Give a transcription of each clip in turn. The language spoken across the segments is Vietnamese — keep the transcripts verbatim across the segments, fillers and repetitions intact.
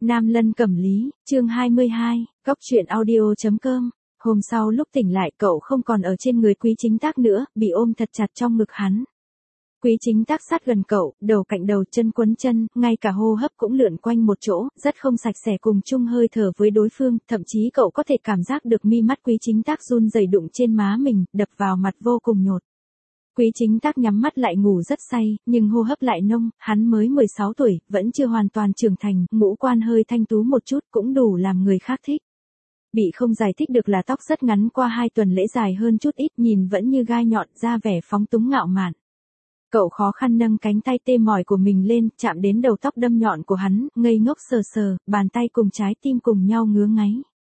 Nam Lân Cẩm Lý, chương hai mươi hai, Cóc truyện audio chấm com. Hôm sau lúc tỉnh lại cậu không còn ở trên người Quý Chính Tác nữa, bị ôm thật chặt trong ngực hắn. Quý Chính Tác sát gần cậu, đầu cạnh đầu, chân quấn chân, ngay cả hô hấp cũng lượn quanh một chỗ, rất không sạch sẽ cùng chung hơi thở với đối phương, thậm chí cậu có thể cảm giác được mi mắt Quý Chính Tác run rẩy đụng trên má mình, đập vào mặt vô cùng nhột. Quý Chính Tác nhắm mắt lại ngủ rất say, nhưng hô hấp lại nông, hắn mới mười sáu tuổi, vẫn chưa hoàn toàn trưởng thành, ngũ quan hơi thanh tú một chút cũng đủ làm người khác thích. Bị không giải thích được là tóc rất ngắn, qua hai tuần lễ dài hơn chút ít, nhìn vẫn như gai nhọn, ra vẻ phóng túng ngạo mạn. Cậu khó khăn nâng cánh tay tê mỏi của mình lên, chạm đến đầu tóc đâm nhọn của hắn, ngây ngốc sờ sờ, bàn tay cùng trái tim cùng nhau ngứa ngáy.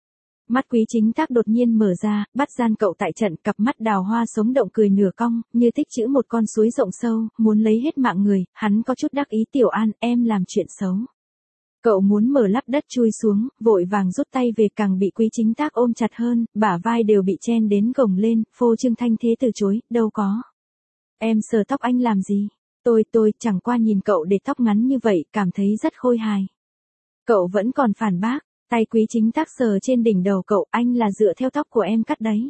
Mắt Quý Chính Tác đột nhiên mở ra, bắt gian cậu tại trận, cặp mắt đào hoa sống động cười nửa cong, như tích trữ một con suối rộng sâu, muốn lấy hết mạng người, hắn có chút đắc ý. Tiểu An, em làm chuyện xấu. Cậu muốn mở lắp đất chui xuống, vội vàng rút tay về, càng bị Quý Chính Tác ôm chặt hơn, bả vai đều bị chen đến gồng lên, phô trương thanh thế từ chối, đâu có. Em sờ tóc anh làm gì? Tôi tôi chẳng qua nhìn cậu để tóc ngắn như vậy, cảm thấy rất khôi hài. Cậu vẫn còn phản bác. Tay Quý Chính Tác sờ trên đỉnh đầu cậu, anh là dựa theo tóc của em cắt đấy.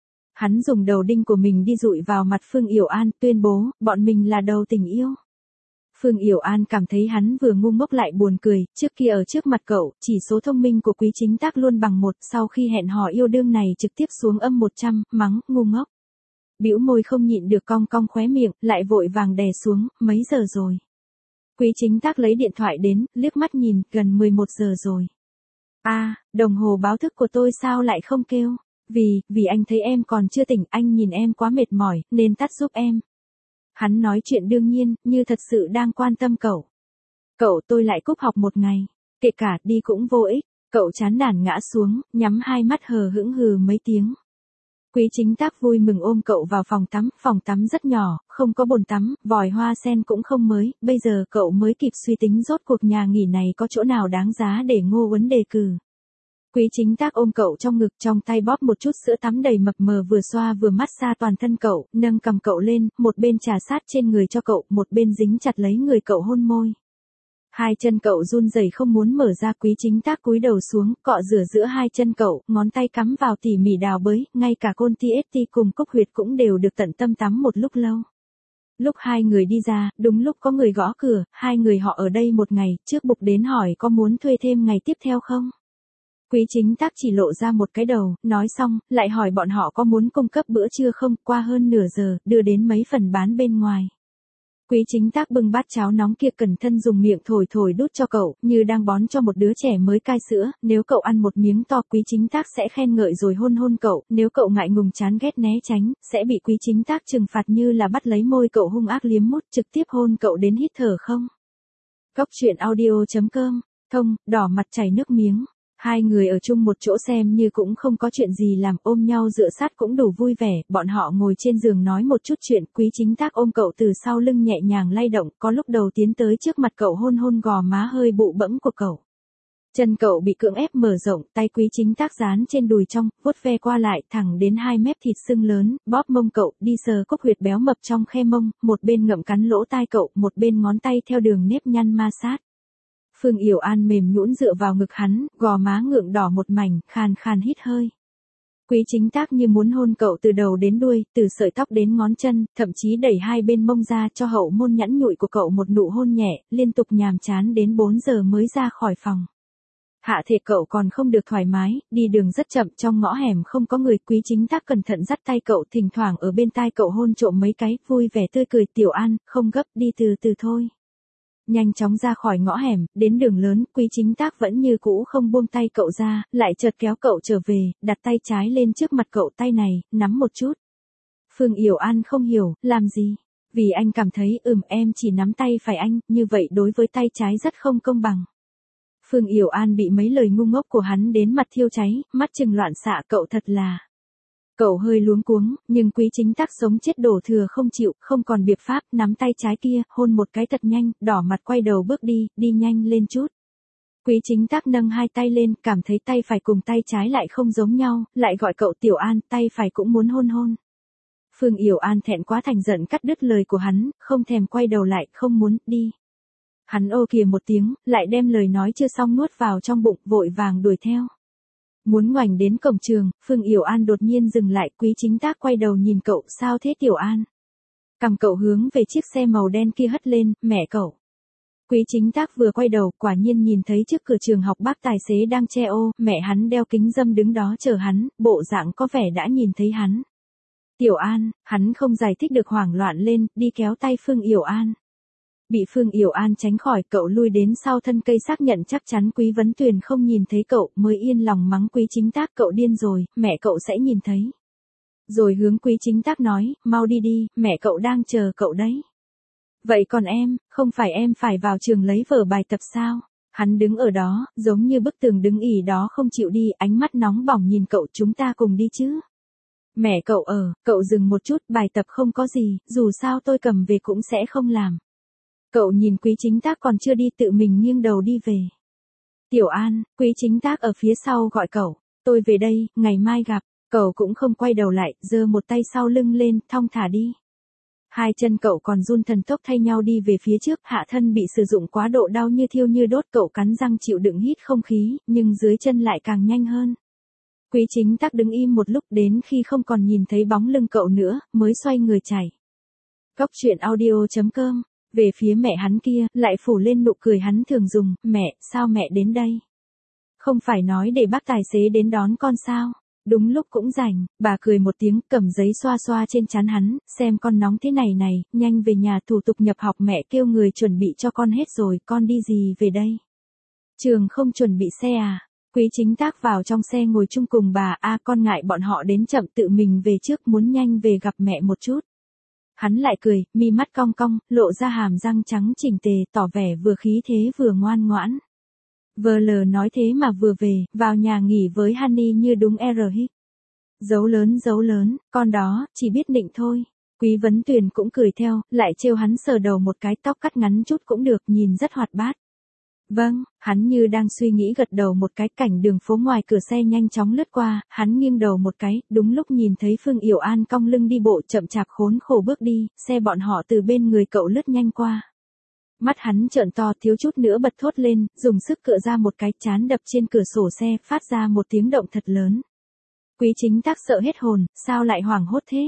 Hắn dùng đầu đinh của mình đi dụi vào mặt Phương Yểu An, tuyên bố, bọn mình là đầu tình yêu. Phương Yểu An cảm thấy hắn vừa ngu ngốc lại buồn cười, trước kia ở trước mặt cậu, chỉ số thông minh của Quý Chính Tác luôn bằng một, sau khi hẹn hò yêu đương này trực tiếp xuống âm một trăm, mắng, ngu ngốc. Bĩu môi không nhịn được cong cong khóe miệng, lại vội vàng đè xuống, mấy giờ rồi? Quý Chính Tác lấy điện thoại đến, liếc mắt nhìn, gần mười một giờ rồi. A, à, đồng hồ báo thức của tôi sao lại không kêu? Vì, vì anh thấy em còn chưa tỉnh, anh nhìn em quá mệt mỏi, nên tắt giúp em. Hắn nói chuyện đương nhiên, như thật sự đang quan tâm cậu. Cậu tôi lại cúp học một ngày, kể cả đi cũng vô ích. Cậu chán nản ngã xuống, nhắm hai mắt hờ hững hừ mấy tiếng. Quý Chính Tác vui mừng ôm cậu vào phòng tắm, phòng tắm rất nhỏ, không có bồn tắm, vòi hoa sen cũng không mới, bây giờ cậu mới kịp suy tính rốt cuộc nhà nghỉ này có chỗ nào đáng giá để Ngô Uấn đề cử. Quý Chính Tác ôm cậu trong ngực, trong tay bóp một chút sữa tắm đầy mập mờ, vừa xoa vừa massage toàn thân cậu, nâng cầm cậu lên, một bên trà sát trên người cho cậu, một bên dính chặt lấy người cậu hôn môi. Hai chân cậu run rẩy không muốn mở ra. Quý Chính Tác cúi đầu xuống, cọ rửa giữa hai chân cậu, ngón tay cắm vào tỉ mỉ đào bới, ngay cả côn ti ét ti cùng cốc huyệt cũng đều được tận tâm tắm một lúc lâu. Lúc hai người đi ra, đúng lúc có người gõ cửa, hai người họ ở đây một ngày, trước bục đến hỏi có muốn thuê thêm ngày tiếp theo không. Quý Chính Tác chỉ lộ ra một cái đầu, nói xong, lại hỏi bọn họ có muốn cung cấp bữa trưa không, qua hơn nửa giờ, đưa đến mấy phần bán bên ngoài. Quý Chính Tác bưng bát cháo nóng kia cẩn thận dùng miệng thổi thổi đút cho cậu, như đang bón cho một đứa trẻ mới cai sữa, nếu cậu ăn một miếng to Quý Chính Tác sẽ khen ngợi rồi hôn hôn cậu, nếu cậu ngại ngùng chán ghét né tránh, sẽ bị Quý Chính Tác trừng phạt như là bắt lấy môi cậu hung ác liếm mút, trực tiếp hôn cậu đến hít thở không. Cóc truyện audio chấm com, thông, đỏ mặt chảy nước miếng. Hai người ở chung một chỗ xem như cũng không có chuyện gì làm, ôm nhau dựa sát cũng đủ vui vẻ, bọn họ ngồi trên giường nói một chút chuyện. Quý Chính Tác ôm cậu từ sau lưng nhẹ nhàng lay động, có lúc đầu tiến tới trước mặt cậu hôn hôn gò má hơi bụ bẫm của cậu. Chân cậu bị cưỡng ép mở rộng, tay Quý Chính Tác dán trên đùi trong, vuốt ve qua lại thẳng đến hai mép thịt sưng lớn, bóp mông cậu, đi sờ cốc huyệt béo mập trong khe mông, một bên ngậm cắn lỗ tai cậu, một bên ngón tay theo đường nếp nhăn ma sát. Phương Yểu An mềm nhũn dựa vào ngực hắn, gò má ngượng đỏ một mảnh, khàn khàn hít hơi. Quý Chính Tác như muốn hôn cậu từ đầu đến đuôi, từ sợi tóc đến ngón chân, thậm chí đẩy hai bên mông ra cho hậu môn nhẵn nhụi của cậu một nụ hôn nhẹ, liên tục nhàm chán đến bốn giờ mới ra khỏi phòng. Hạ thể cậu còn không được thoải mái, đi đường rất chậm, trong ngõ hẻm không có người. Quý Chính Tác cẩn thận dắt tay cậu, thỉnh thoảng ở bên tai cậu hôn trộm mấy cái, vui vẻ tươi cười. Tiểu An, không gấp, đi từ từ thôi. Nhanh chóng ra khỏi ngõ hẻm, đến đường lớn, Quý Chính Tác vẫn như cũ không buông tay cậu ra, lại chợt kéo cậu trở về, đặt tay trái lên trước mặt cậu, tay này, nắm một chút. Phương Yểu An không hiểu, làm gì? Vì anh cảm thấy, ừm em chỉ nắm tay phải anh, như vậy đối với tay trái rất không công bằng. Phương Yểu An bị mấy lời ngu ngốc của hắn đến mặt thiêu cháy, mắt trừng loạn xạ, cậu thật là... Cậu hơi luống cuống, nhưng Quý Chính Tác sống chết đổ thừa không chịu, không còn biện pháp, nắm tay trái kia, hôn một cái thật nhanh, đỏ mặt quay đầu bước đi, đi nhanh lên chút. Quý Chính Tác nâng hai tay lên, cảm thấy tay phải cùng tay trái lại không giống nhau, lại gọi cậu Tiểu An, tay phải cũng muốn hôn hôn. Phương Yểu An thẹn quá thành giận cắt đứt lời của hắn, không thèm quay đầu lại, không muốn, đi. Hắn ô kìa một tiếng, lại đem lời nói chưa xong nuốt vào trong bụng, vội vàng đuổi theo. Muốn ngoảnh đến cổng trường, Phương Yểu An đột nhiên dừng lại, Quý Chính Tác quay đầu nhìn cậu, sao thế Tiểu An? Cầm cậu hướng về chiếc xe màu đen kia hất lên, mẹ cậu. Quý Chính Tác vừa quay đầu, quả nhiên nhìn thấy trước cửa trường học bác tài xế đang che ô, mẹ hắn đeo kính râm đứng đó chờ hắn, bộ dạng có vẻ đã nhìn thấy hắn. Tiểu An, hắn không giải thích được hoảng loạn lên, đi kéo tay Phương Yểu An. Bị Phương Yểu An tránh khỏi, cậu lui đến sau thân cây xác nhận chắc chắn Quý Vấn Tuyền không nhìn thấy cậu, mới yên lòng mắng Quý Chính Tác, cậu điên rồi, mẹ cậu sẽ nhìn thấy. Rồi hướng Quý Chính Tác nói, mau đi đi, mẹ cậu đang chờ cậu đấy. Vậy còn em, không phải em phải vào trường lấy vở bài tập sao? Hắn đứng ở đó, giống như bức tường đứng ỉ đó không chịu đi, ánh mắt nóng bỏng nhìn cậu, chúng ta cùng đi chứ. Mẹ cậu ở, cậu dừng một chút, bài tập không có gì, dù sao tôi cầm về cũng sẽ không làm. Cậu nhìn Quý Chính Tác còn chưa đi, tự mình nghiêng đầu đi về. Tiểu An, Quý Chính Tác ở phía sau gọi cậu, tôi về đây, ngày mai gặp. Cậu cũng không quay đầu lại, giơ một tay sau lưng lên, thong thả đi. Hai chân cậu còn run thần tốc thay nhau đi về phía trước, hạ thân bị sử dụng quá độ đau như thiêu như đốt, cậu cắn răng chịu đựng hít không khí, nhưng dưới chân lại càng nhanh hơn. Quý Chính Tác đứng im một lúc, đến khi không còn nhìn thấy bóng lưng cậu nữa, mới xoay người chạy. Góc truyện audio chấm com, về phía mẹ hắn kia, lại phủ lên nụ cười hắn thường dùng, mẹ, sao mẹ đến đây? Không phải nói để bác tài xế đến đón con sao? Đúng lúc cũng rảnh, bà cười một tiếng, cầm giấy xoa xoa trên trán hắn, xem con nóng thế này này, nhanh về nhà thủ tục nhập học, mẹ kêu người chuẩn bị cho con hết rồi, con đi gì về đây? Trường không chuẩn bị xe à? Quý Chính Tác vào trong xe ngồi chung cùng bà, a con ngại bọn họ đến chậm, tự mình về trước, muốn nhanh về gặp mẹ một chút. Hắn lại cười, mi mắt cong cong, lộ ra hàm răng trắng chỉnh tề, tỏ vẻ vừa khí thế vừa ngoan ngoãn. Vờ lờ nói thế mà vừa về, vào nhà nghỉ với Honey như đúng R hít. Dấu lớn dấu lớn, con đó, chỉ biết nịnh thôi. Quý Vấn Tuyền cũng cười theo, lại trêu hắn sờ đầu một cái, tóc cắt ngắn chút cũng được, nhìn rất hoạt bát. Vâng, hắn như đang suy nghĩ gật đầu một cái, cảnh đường phố ngoài cửa xe nhanh chóng lướt qua, hắn nghiêng đầu một cái, đúng lúc nhìn thấy Phương Yểu An cong lưng đi bộ chậm chạp khốn khổ bước đi, xe bọn họ từ bên người cậu lướt nhanh qua. Mắt hắn trợn to, thiếu chút nữa bật thốt lên, dùng sức cựa ra một cái, chán đập trên cửa sổ xe, phát ra một tiếng động thật lớn. Quý Chính Tác sợ hết hồn, sao lại hoảng hốt thế?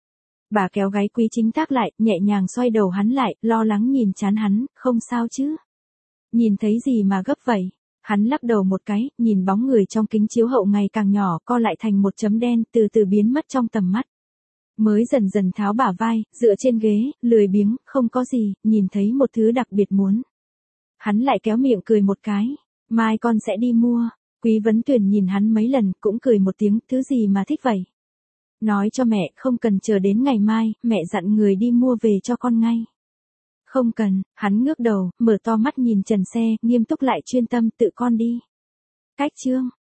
Bà kéo gáy Quý Chính Tác lại, nhẹ nhàng xoay đầu hắn lại, lo lắng nhìn trán hắn, không sao chứ? Nhìn thấy gì mà gấp vậy? Hắn lắc đầu một cái, nhìn bóng người trong kính chiếu hậu ngày càng nhỏ, co lại thành một chấm đen, từ từ biến mất trong tầm mắt. Mới dần dần tháo bả vai, dựa trên ghế, lười biếng, không có gì, nhìn thấy một thứ đặc biệt muốn. Hắn lại kéo miệng cười một cái, mai con sẽ đi mua. Quý Vấn Tuyền nhìn hắn mấy lần, cũng cười một tiếng, thứ gì mà thích vậy? Nói cho mẹ, không cần chờ đến ngày mai, mẹ dặn người đi mua về cho con ngay. Không cần, hắn ngước đầu, mở to mắt nhìn trần xe, nghiêm túc lại chuyên tâm, tự con đi. Cách chương.